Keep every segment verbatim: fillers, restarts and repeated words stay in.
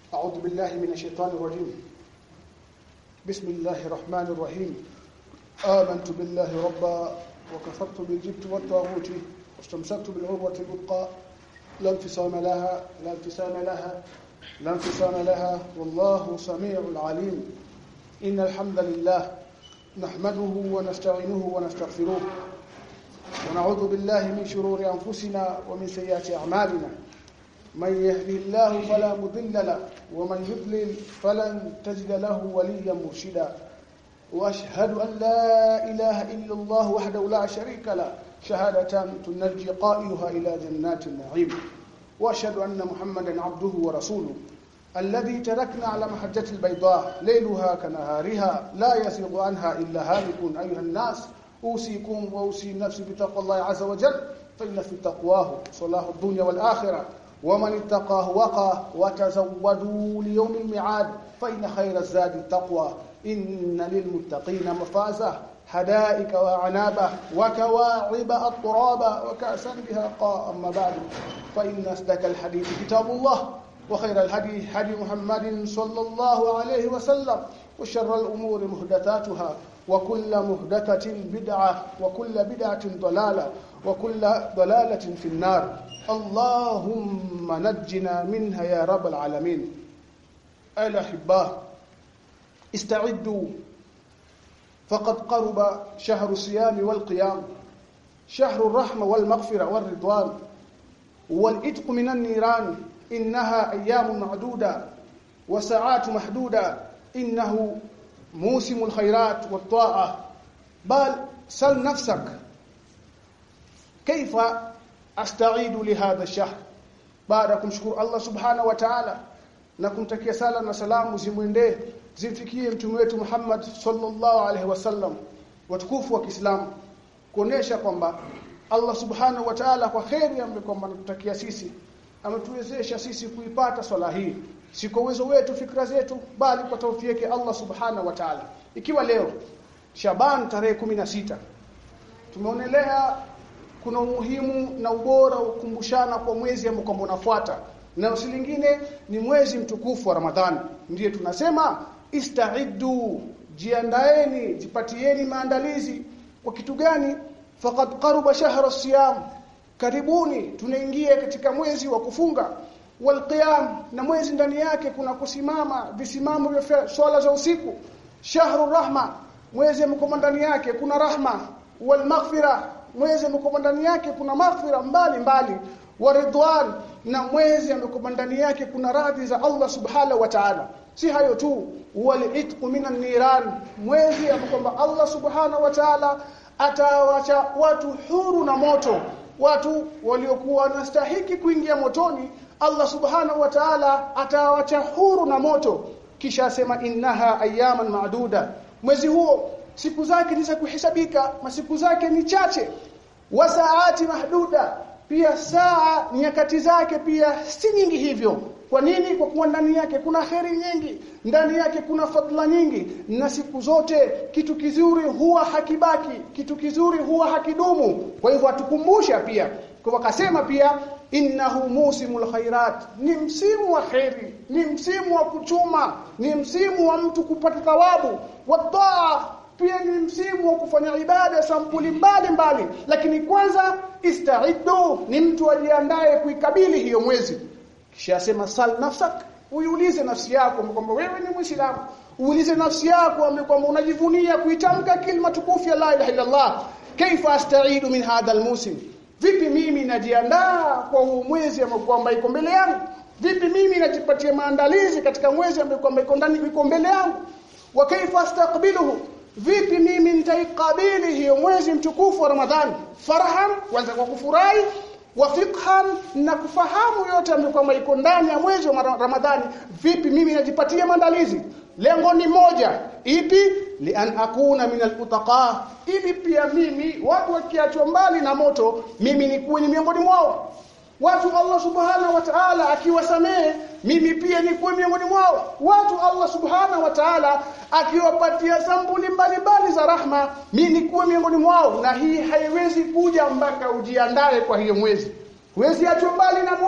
أعوذ بالله من الشيطان الرجيم. بسم الله الرحمن الرحيم. آمنت بالله ربا وكفرت بالجبت والطاغوت واستمسكت بالعروة الوثقى لا انفصام لها لا انفصام لها لا انفصام لها والله سميع عليم. إن الحمد لله نحمده ونستعينه ونستغفره ونعوذ بالله من شرور أنفسنا ومن سيئات أعمالنا. من يهده الله فلا مضل له ومن يضلل فلن تجد له وليا مرشدا. واشهد ان لا اله الا الله وحده لا شريك له شهاده تنجي قائلها الى جنات النعيم. واشهد ان محمدا عبده ورسوله الذي تركنا على محجة البيضاء ليلها كنهارها لا يزيغ عنها الا هالك. ايها الناس اوصيكم واوصي نفسي بتقوى الله عز وجل فإن في تقواه صلاح الدنيا والآخرة ومن اتقاه وقاه وتزودوا ليوم الميعاد فإن خير الزاد التقوى. إن للمتقين مفازة حدائق وعنابة وكواعب أطرابا وكأسا بهاقا. أما بعد فإن أصدق الحديث كتاب الله وخير الهدي هدي محمد صلى الله عليه وسلم وشر الأمور محدثاتها وكل محدثة بدعة وكل بدعة ضلالة وكل ضلالة في النار. اللهم نجنا منها يا رب العالمين. الأحباء استعدوا فقد قرب شهر الصيام والقيام، شهر الرحمة والمغفرة والرضوان والعتق من النيران. إنها أيام معدودة وساعات محدودة. إنه موسم الخيرات والطاعة. بل سل نفسك كيف أستعيد لهذا الشهر. بعدكم شكر الله سبحانه وتعالى na kumtakia sala na salamu zimwendee zimfikie mtume wetu Muhammad sallallahu alaihi wasallam watukufu wa Kiislamu, kuonesha kwamba Allah subhanahu wa ta'ala kwa kheri ambaye kwamba anatutakia sisi ametuwezesha sisi kuipata swala hii, si kwa uwezo wetu fikra zetu, bali kwa taufiki Allah subhanahu wa ta'ala. Ikiwa leo Shaban tarehe kumi na sita tumeonelea kuna umuhimu na ubora wa kukumbushana kwa mwezi ambao kwamba unafuata, na si lingine ni mwezi mtukufu wa Ramadhani. Ndiye tunasema ista'iddu, jiandaeni, jipatieni maandalizi. Kwa kitu gani? Faqad qaruba shahra siyam, karibuni tunaingia katika mwezi wa kufunga, wal qiyam, na mwezi ndani yake kuna kusimama visimamo vya swala za usiku, shahru rahma, mwezi mko ndani yake kuna rahma, wal maghfira, mwezi mko ndani yake kuna maghfira mbali mbali, wa ridwan, na mwezi mko ndani yake kuna radhi za Allah subhanahu wa ta'ala. Si hayo tu, wal itqu minan niran, mwezi ambao Allah subhanahu wa ta'ala atawacha watu huru na moto. Watu waliokuwa wanastahili kuingia motoni Allah subhanahu wa ta'ala atawacha huru na moto. Kisha asema innaha ayaman ma'duda, mwezi huo siku zake ni za kuhesabika, masiku zake ni chache. Wa saati mahduda, pia saa nyakati zake pia si nyingi hivyo. Kwa nini? Kwa kuwa ndani yake kuna kheri nyingi, ndani yake kuna fadhila nyingi, na siku zote kitu kizuri huwa hakibaki, kitu kizuri huwa hakidumu. Kwa hivyo atukumbusha pia, kwa wakasema pia innahu musimul khairat, ni msimu wa kheri, ni msimu wa kuchuma, ni msimu wa mtu kupata thawabu, wa taa, pia ni msimu wa kufanya ibada sampuli mbali mbali. Lakini kwanza ista'iddu, ni mtu ajiandae kuikabili hiyo mwezi. Kisha asema sal nafsak, uiulize nafsi yako kwamba wewe ni Muislamu, uulize nafsi yako kwamba unajivunia kuitamka kalima tukufu ya la ilaha illa Allah, kaifa astaidu min hadha almusim, vipi mimi najiandaa kwa huu mwezi ambao kwamba iko mbele yangu, vipi mimi najipatia maandalizi katika mwezi ambao kwamba iko ndani iko mbele yangu, wa kaifa astaqbiluhu, vipi mimi nitaikabili hiyo mwezi mtukufu wa Ramadhani, farahan, kwanza kwa kufurahi, wa fiqhan, na kufahamu yote ambayo kwamba iko ndani ya mwezi wa Ramadhani, vipi mimi najipatia maandalizi. Lengo ni moja, ipi? Li an akuna min al-utaqa, ili pia mimi watu wakiachwa mbali na moto, mimi nikuwe ni miongoni mwao. Watu Allah subhanahu wa ta'ala akiwasamehe, mimi pia nikuwe miongoni mwao. Watu Allah subhanahu wa ta'ala akiwapatia sampuli mbalimbali za rahma, mimi nikuwe miongoni mwao. Na hii haiwezi kuja mpaka ujiandae kwa hiyo mwezi. Huwezi achwa mbali na moto,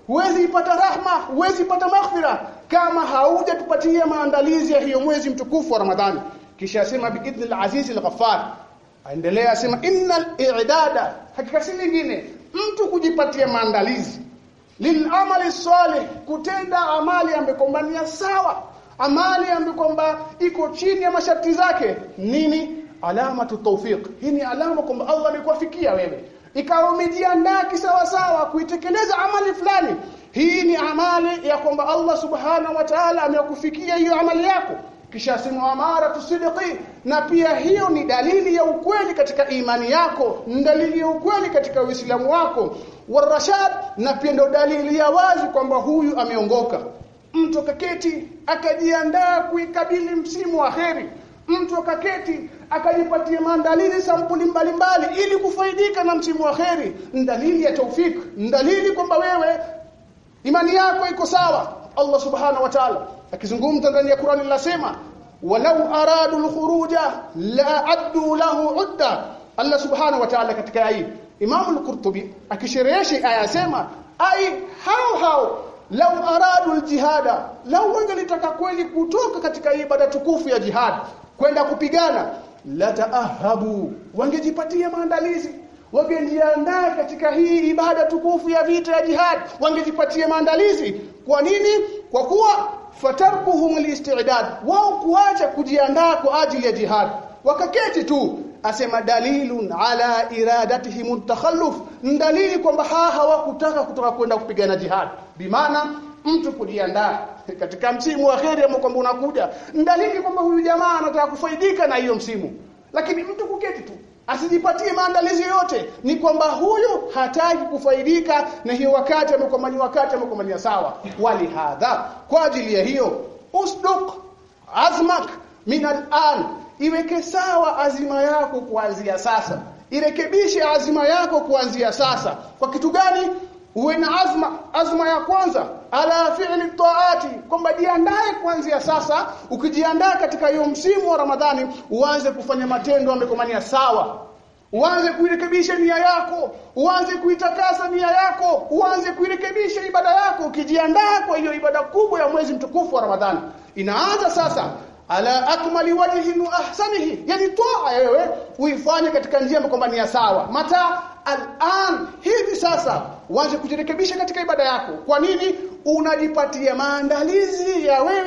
huwezi ipata rahma, huwezi ipata maghfira kama haujatupatia maandalizi ya hiyo mwezi mtukufu wa Ramadhani. Kisha asema biidhnil azizil ghaffar, aendelea asema innal i'dada, hakika si lingine mtu kujipatia maandalizi lil amali salih, kutenda amali ambayo kwamba ni sawa, amali ambayo kwamba iko chini ya masharti zake. Nini? Alamatu tawfiq. Hii ni alama kwamba Allah amekuafikia wewe, ikawa umejiandaa kisawa sawa kuitekeleza amali fulani. Hii ni amali ya kwamba Allah subhanahu wa ta'ala amekufikia hiyo amali yako. Kisha sema amara tusidqi, na pia hiyo ni dalili ya ukweli katika imani yako, ni dalili ya ukweli katika Uislamu wako. Warashad, na pia ndio dalili ya wazi kwamba huyu ameongoka. Mtu akaketi akajiandaa kuikabili msimu wa kheri, mtu akaketi akajipatia maandalizi sampuli mbalimbali ili kufaidika na msimu wa kheri, ni dalili ya taufik, ni dalili kwamba wewe imani yako iko sawa. Allah subhanahu wa ta'ala akizungumza ndani ya Qur'ani linasema walau aradu al-khuruja la addu lahu udda. Allah subhanahu wa ta'ala katika aya Imam al-Qurtubi akisherehesha aya sema ai hao hao lau aradu al-jihada, lau wangelitaka kweli kutoka katika ibada tukufu ya jihad kwenda kupigana, la taahabu, wangejipatia maandalizi, wangejiandaa katika hii ibada tukufu ya vita ya jihad, wangejipatia maandalizi. Kwa nini? Kwa kuwa fatarkuhum al-istidad, wao kuacha kujiandaa kwa ajili ya jihad wakaketi tu. Asema dalilun ala iradatihim at-takhalluf, dalili kwamba hawakutaka kutoka kwenda kupigana jihad. Bimaana mtu kujiandaa katika msimu wa kheri ambao kwamba unakuja, dalili kwamba huyu jamaa anataka kufaidika na hiyo msimu. Lakini mtu kuketi tu asijipatie maandalizi yote, ni kwamba huyu hataki kufaidika na hiyo wakati amekomania, wakati amekomania sawa. Wali hadha, kwa ajili ya hiyo usduq azmak min al-an, iweke sawa azima yako kuanzia sasa, irekebishe azima yako kuanzia sasa. Kwa kitu gani? Uwe na azma. Azma ya kwanza ala fi'li taati, kwamba jiandae kuanzia sasa. Ukijiandaa katika hiyo msimu wa Ramadhani, uanze kufanya matendo yamekomania sawa, uanze kuirekebisha nia yako, uanze kuitakasa nia yako, uanze kuirekebisha ibada yako, ukijiandaa kwa hiyo ibada kubwa ya mwezi mtukufu wa Ramadhani. Inaanza sasa ala akmali wajhin wa ahsanihi, yani toa wewe uifanye katika njia kwamba ni sawa. Mata al-an, hivi sasa uanze kujirekebisha katika ibada yako. Kwa nini? Unajipatia maandalizi ya wewe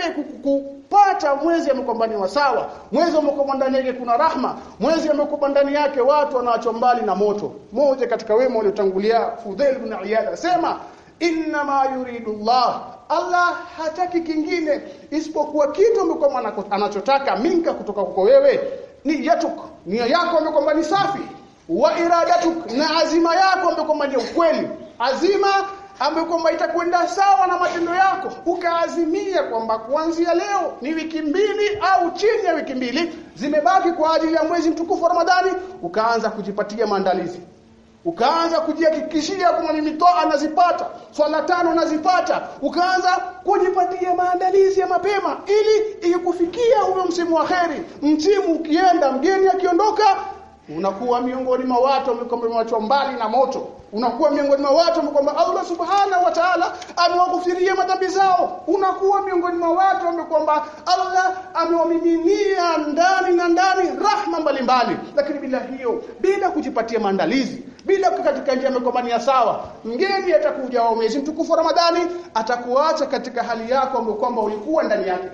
kupata mwezi ambao sawa, mwezi ambao ndani yake kuna rahma, mwezi ambao ndani yake watu wanaachwa mbali na moto. Mmoja katika wema waliotangulia, Fudhail ibn Iyad, asema inna ma yuridu Allah, Allah hataki kingine isipokuwa kitu ambacho anachotaka minka kutoka kwako wewe, ni yatuk, nia yako ambayo ni safi, wa iradatuk, na azima yako ambayo ni ukweli, azima ambayo itakwenda sawa na matendo yako. Ukaazimia kwamba kuanzia leo ni wiki mbili au chini ya wiki mbili zimebaki kwa ajili ya mwezi mtukufu wa Ramadhani, ukaanza kujipatia maandalizi, ukaanza kujihakikishia kwamba mimi toa nazipata, swala tano nazipata, ukaanza kujipatia maandalizi ya mapema ili ikufikia huo msimu wa kheri. Msimu ukienda, mgeni akiondoka, unakuwa miongoni mwa watu ambao mbali na moto, unakuwa miongoni mwa watu ambao Allah subhanahu wa ta'ala amewakufiria madhambi zao, unakuwa miongoni mwa watu ambao Allah amewamiminia ndani na ndani rahma mbalimbali. Lakini bila hiyo, bila kujipatia maandalizi, bila katika njia amekomania sawa, mgeni atakuja wa mwezi mtukufu wa Ramadhani, atakuacha katika hali yako ambayo kwamba ulikuwa ndani yake.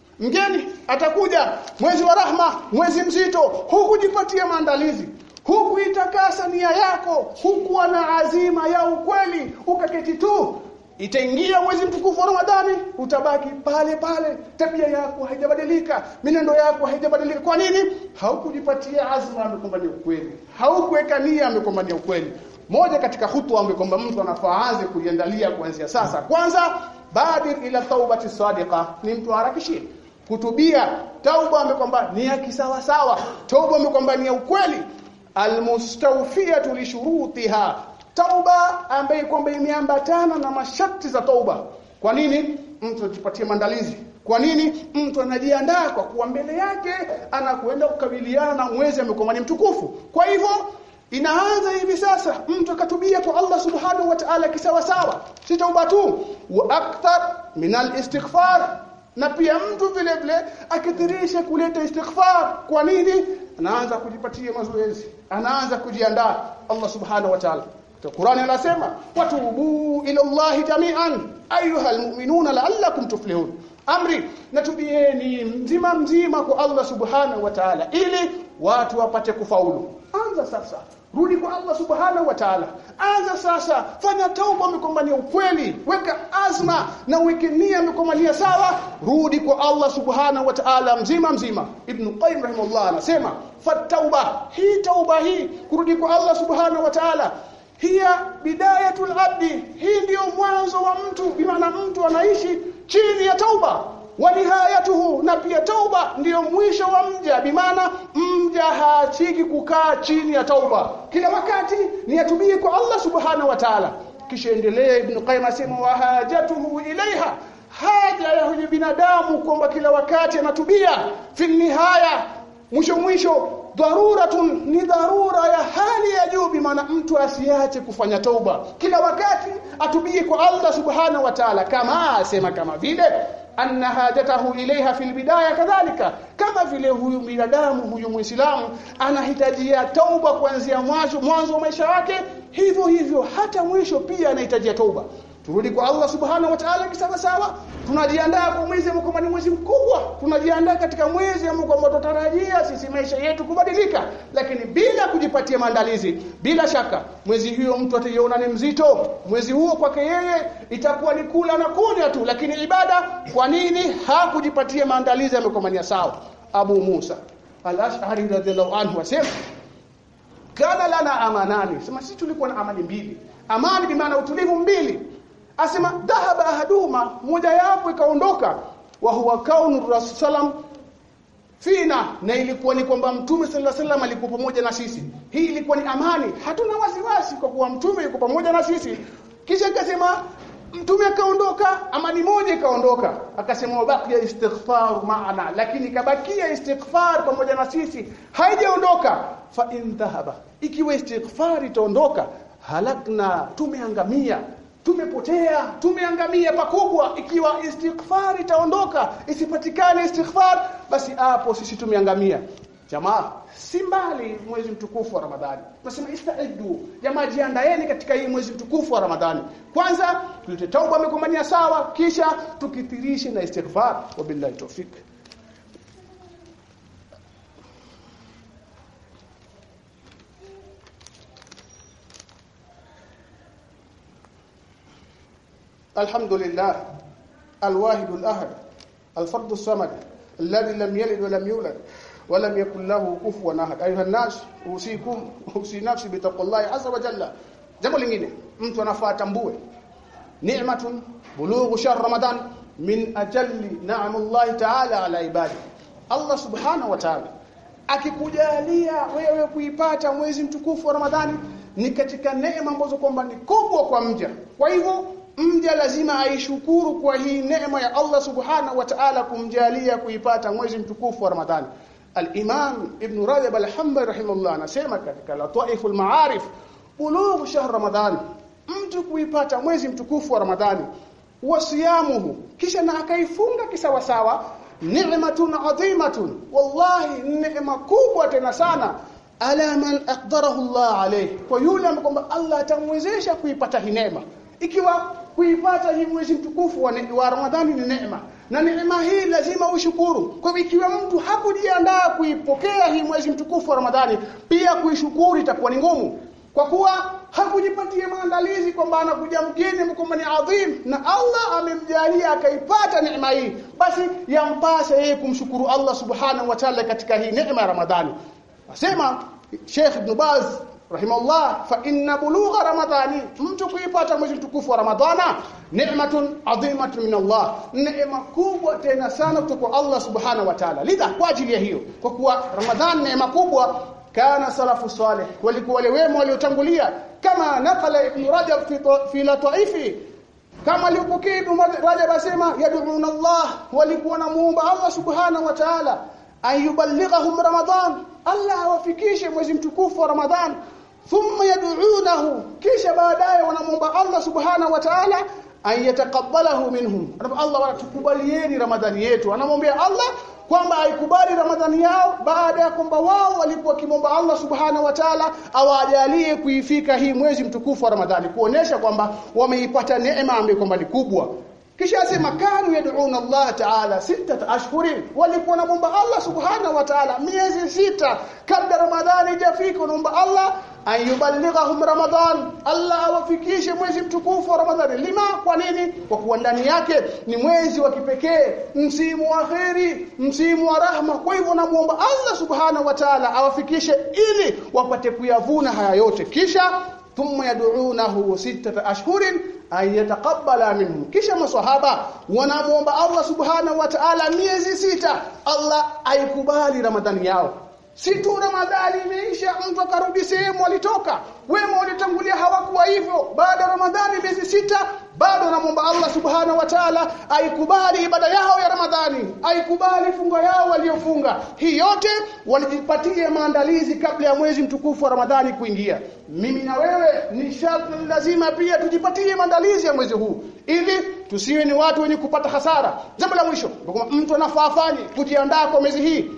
Mgeni atakuja mwezi wa rahma, mwezi mzito, hukujipatia maandalizi, hukuitakasa nia yako, hukuwa na azima ya ukweli, ukaketi tu. Itaingia mwezi mtukufu wa Ramadhani, utabaki pale pale, tabia yako haijabadilika, minendo yako haijabadilika. Kwa nini? Haukujipatia azma amekwamba ni ukweli, haukuweka nia amekwamba ni ukweli. Moja katika hutua amekwamba mtu anafaanze kujiandalia kuanzia sasa. Kwanza, badir ila taubati sadiqa, ni mtu harakishie kutubia. Tauba amekwamba ni ya kisawa sawa, tauba amekwamba ni ya ukweli, almustawfiyatu li shurutiha, tauba ambaye kwamba imeambatana na masharti za tauba. Kwa nini? Mtu ajipatie maandalizi. Kwa nini? Mtu anajiandaa kwa kuwa mbele yake anakwenda kukabiliana na mwezi amekomani mtukufu. Kwa hivyo Inaanza hivi sasa mtu akatubia kwa Allah subhanahu wa ta'ala kisawa sawa, si tauba tu, wa akthar min al-istighfar, na pia mtu vile vile akithirisha kuleta istighfar. Kwa nini? Anaanza kujipatia mazoezi, anaanza kujiandaa. Allah subhanahu wa ta'ala Qur'ani anasema watubu ila Allah jami'an ayuhal mu'minuna la'allakum tuflihun, amri natubieni mzima mzima kwa Allah subhanahu wa ta'ala ili watu wapate kufaulu. Anza sasa, rudi kwa Allah subhanahu wa ta'ala. Anza sasa, fanya tauba mikombania ukweli, weka azma na weke nia mikombania sawa, rudi kwa Allah subhanahu wa ta'ala mzima mzima. Ibn Qayyim rahimahullah anasema fatauba, hii tauba hii kurudi kwa Allah subhanahu wa ta'ala hiya bidayatul abdi, hii ndio mwanzo wa mtu, bimaana mtu anaishi chini ya tauba, wa nihayatuhu, na pia tauba ndio mwisho wa mja, bimaana mja haachiki kukaa chini ya tauba, kila wakati ni atubie kwa Allah subhanahu wa ta'ala. Kisha endelea Ibn Qayyim asema wa hajatuhu ilaiha, haja ya huyu binadamu kwamba kila wakati anatubia, fi nihaya, mwisho mwisho, dharuratun, ni dharura ya hali ya juu, bimaana mtu asiache kufanya tauba, kila wakati atubie kwa Allah subhanahu wa ta'ala, kama asema kama vile anna hajatahu ilaiha fil bidaya kadhalika, kama vile huyu binadamu huyu Muislamu anahitajia tauba kuanzia mwanzo mwanzo wa maisha yake, hivyo hivyo hata mwisho pia anahitajia tauba. Turudi kwa Allah subhanahu wa ta'ala kisawa sawa. Tunajiandaa kwa mwezi ambao ni mwezi mkubwa, tunajiandaa katika mwezi ambao tunatarajia sisi maisha yetu kubadilika, lakini bila kujipatia maandalizi, bila shaka mwezi huo mtu ataiona ni mzito. Mwezi huo kwake yeye itakuwa ni kula na kunywa tu, lakini ibada, kwa nini hakujipatia maandalizi yamekomania sawa? Abu Musa al-Ash'ari radhiallahu anhu asema kana lana amanani, sema sisi tulikuwa na amani mbili. Amani bi maana utulivu mbili. Asema dhahaba ahaduma, moja yapo ikaondoka, wa huwa kaunu rasulullah fina, na ilikuwa ni kwamba mtume sallallahu alaihi wasallam alikuwa pamoja na sisi. Hii ilikuwa ni amani, hatuna wasiwasi kwa kuwa mtume yuko pamoja na sisi. Kisha akasema mtume akaondoka, amani moja ikaondoka, akasema wabakia istighfar maana, lakini kabakia istighfar pamoja na sisi, haijaondoka. Fa in dhahaba, ikiwa istighfar itaondoka, halakna, tumeangamia, tumepotea, tumeangamia pakubwa. Ikiwa istighfar itaondoka, isipatikane istighfar, basi hapo sisi tumeangamia. Jamaa, si mbali mwezi mtukufu wa Ramadhani. Tunasema istaidu, jamaa jiandaeni katika hii mwezi mtukufu wa Ramadhani. Kwanza tulete tauba mikomania sawa, kisha tukithirishe na istighfar. Wabillahi tawfik. الحمد لله الواحد الأحد الفرد الصمد الذي لم يلد ولم يولد ولم يكن له كفوا أحد. أيها الناس أوصيكم أوصي نفسي بتقوى الله عز وجل. jambo lingine mtu anafaa tambue ni'matun bulughu shahr ramadan min ajalli na'amullahi ta'ala ala ibadi. Allah subhanahu wa ta'ala akikujalia wewe kuipata mwezi mtukufu wa Ramadhani ni katika neema ambazo kwamba ni kubwa kwa mja. Kwa hivyo mja lazima aishukuru kwa hii neema ya Allah subhanahu wa ta'ala kumjalia kuipata mwezi mtukufu wa Ramadhani. Al-Imam Ibn Rajab al-Hanbali rahimahullah anasema katika Lataiful Ma'arif, bulughu shahr Ramadhan, mtu kuipata mwezi mtukufu wa Ramadhani, wasiyamuhu, kisha na akaifunga kisawa sawa, ni'matun adhimatun, wallahi neema kubwa tena sana, ala man aqdarahu Allah alayhi, kwa yule ambaye Allah atamwezesha kuipata hii neema. Ikiwa kuipata hii mwezi mtukufu wa, wa Ramadhani ni neema, na neema hii lazima ushukuru. Kwa hivyo ikiwa mtu hakujiandaa kuipokea hii mwezi mtukufu wa Ramadhani, pia kuishukuru itakuwa ni ngumu, kwa kuwa hakujipatia maandalizi kwamba anakuja mgeni mkomba ni adhim na Allah amemjalia akaipata neema hii, basi yampasa yeye kumshukuru Allah subhanahu wa ta'ala katika hii neema ya Ramadhani. Asema Sheikh Ibn Baz rahimahullah, fa inna bulugha ramadhani, mtu kuipata mwezi mtukufu wa Ramadhana, ni'matun adhimatun min Allah, neema kubwa tena sana kutoka kwa Allah subhanahu wa ta'ala. Lidha, kwa ajili ya hiyo, kwa kuwa Ramadhani neema kubwa, kana salafu salih, walikuwa wale wema waliotangulia, kama nakala Ibn Rajab fi fi Lataifi, kama alipokea Ibn Rajab asema yad'una Allah, walikuwa namuomba Allah subhanahu wa ta'ala ayubalighahum Ramadhan, Allah awafikishe mwezi mtukufu wa Ramadhan. thumma yad'unahu kisha baadaye wanamuomba Allah subhanahu wa ta'ala an yataqabbalahu minhum. Allah watukubalieni Ramadhani yetu. Anamwambia Allah kwamba aikubali Ramadhani yao baada ya kwamba wao walikuwa kimomba Allah subhanahu wa ta'ala awajalie kuifika hii mwezi mtukufu wa Ramadhani, kuonesha kwamba wameipata neema ambayo kwamba ni kubwa. Kisha asema kanu yad'una Allah ta'ala sita ashhurin, walikuwa naomba Allah subhanahu wa ta'ala miezi sita kabla Ramadhani jafika, naomba Allah ayubalighahum Ramadan, Allah awafikishe mwezi mtukufu wa Ramadhani. Lima, kwa nini? Kwa kuwa ndani yake ni mwezi wa kipekee, msimu wa kheri, msimu wa rahma. Kwa hivyo namuomba Allah subhanahu wa ta'ala awafikishe ili wapate kuyavuna haya yote. Kisha thumma yad'unahu sita ashhurin ay yataqabbala minhum, kisha maswahaba wanamuomba Allah subhanahu wa ta'ala miezi sita Allah aikubali Ramadhani yao. Si tu Ramadhani imeisha mtu akarudi sehemu alitoka, wema walitangulia hawakuwa hivyo. Baada ya Ramadhani miezi sita bado namuomba Allah subhanahu wa ta'ala aikubali ibada yao ya Ramadhani, aikubali funga yao waliofunga. Hii yote walijipatia maandalizi kabla ya mwezi mtukufu wa Ramadhani kuingia. Mimi na wewe ni sharti lazima pia tujipatie maandalizi ya mwezi huu ili tusiwe ni watu wenye kupata hasara. Jambo la mwisho, mtu anafafanye kujiandaa kwa mwezi hii.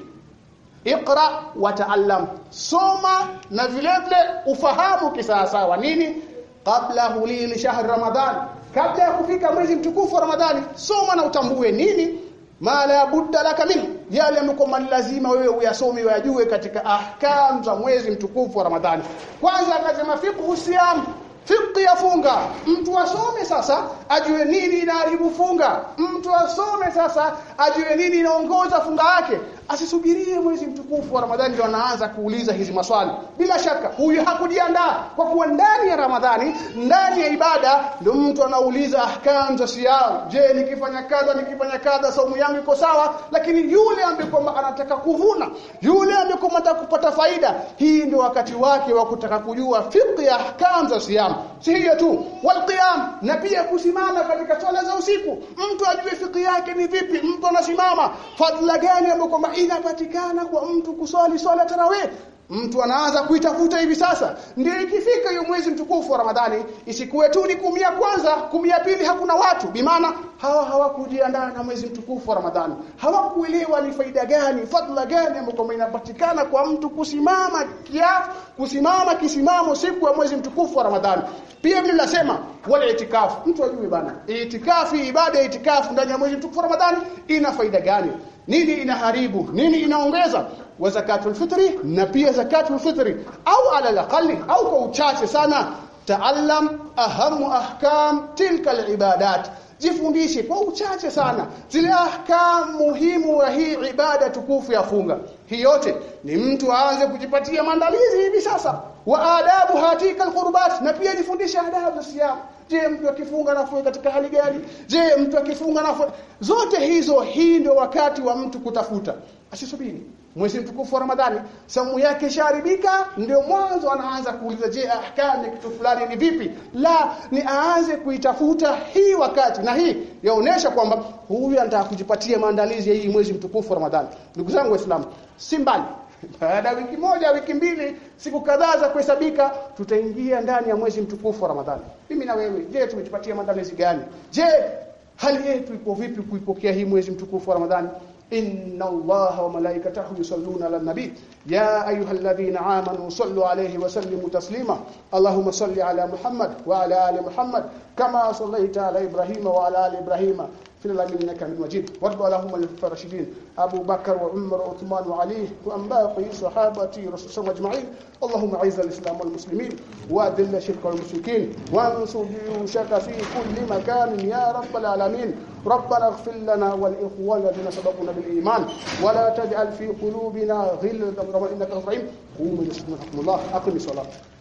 Iqra wa ta'allam, soma na vile vile ufahamu kisawasawa nini kabla hulili shahr Ramadhan, kabla ya kufika mwezi mtukufu wa Ramadhani. Soma na utambue nini ma la budda laka min, yale ambayo lazima wewe uyasome uyajue katika ahkam za mwezi mtukufu wa Ramadhani. Kwanza akasema fiqh siyam, fiqh ya funga. Mtu asome sasa ajue nini inaharibu funga, mtu asome sasa ajue nini inaongoza funga yake. Asisubirie mwezi mtukufu wa Ramadhani ndio anaanza kuuliza hizi maswali. Bila shaka huyu hakujiandaa, kwa kuwa ndani ya Ramadhani, ndani ya ibada ndio mtu anauliza ahkam za siyam. Je, nikifanya kadha nikifanya kadha saumu yangu iko sawa? Lakini yule ambaye kwamba anataka kuvuna, yule ambaye kwamba anataka kupata faida, hii ndio wakati wake wa kutaka kujua fiqh ya ahkam za siyam. Si hiyo tu, wal qiyam, na pia kusimama katika swala za usiku. Mtu ajue fiqh yake ni vipi, mtu anasimama, fadhila gani ambayo kwamba inapatikana kwa mtu kuswali swala tarawih. Mtu anaanza kuitafuta hivi sasa, ndio ikifika hiyo mwezi mtukufu wa Ramadhani isikuwe tu ni kumi ya kwanza, kumi ya pili hakuna watu. Bimaana hawa hawakujiandaa na mwezi mtukufu wa Ramadhani, hawakuelewa ni faida gani, fadhila gani ambayo inapatikana kwa mtu kusimama kiafu, kusimama kisimamo siku ya mwezi mtukufu wa Ramadhani. Pia vile nasema wala itikafu, mtu ajue bana itikafu, ibada ya itikafu ndani ya mwezi mtukufu wa Ramadhani ina faida gani, nini inaharibu, nini inaongeza. Wa zakatul fitri, na pia zakatul fitri au ala alaqali au kwa uchache sana, taallam ahamu ahkam tilka alibadat, jifundishe kwa uchache sana zile ahkam muhimu wa hii ibada tukufu ya funga. Hii yote ni mtu aanze kujipatia maandalizi hivi sasa. Wa adabu hatika alqurbat, na pia jifundishe adabu za siyam. Je, mtu akifunga anafunga katika hali gani? Je, mtu akifunga anafunga? Zote hizo, hii ndio wakati wa mtu kutafuta. Asisubiri mwezi mtukufu wa Ramadhani saumu yake sharibika ndio mwanzo anaanza kuuliza je ahkamu ya kitu fulani ni vipi. La, ni aanze kuitafuta hii wakati, na hii yaonesha kwamba huyu anataka kujipatia maandalizi ya hii mwezi mtukufu wa Ramadhani. Ndugu zangu Waislamu, si mbali baada wiki moja, wiki mbili, siku kadhaa za kuhesabika tutaingia ndani ya mwezi mtukufu wa Ramadhani. Mimi na wewe, je, tumejipatia maandalizi gani? Je, hali yetu ipo vipi kuipokea hii mwezi mtukufu wa Ramadhani? إن الله وملائكته يصلون على النبي يا أيها الذين آمنوا صلوا عليه وسلموا تسليما اللهم صل على محمد وعلى آل محمد كما صليت على إبراهيم وعلى آل إبراهيم في العالمين إنك حميد مجيد. وارض اللهم عن الراشدين أبو بكر وعمر وعثمان وعلي وعن باقي صحابة رسول الله أجمعين. اللهم أعز الإسلام والمسلمين وأذل الشرك والمشركين وانصر جيوشك في كل مكان يا رب العالمين. ربنا اغفر لنا والإخوان الذين سبقونا بالإيمان ولا تجعل في قلوبنا غلا للذين آمنوا إنك رؤوف رحيم. قوموا يسبحكم الله. أقم الصلاة.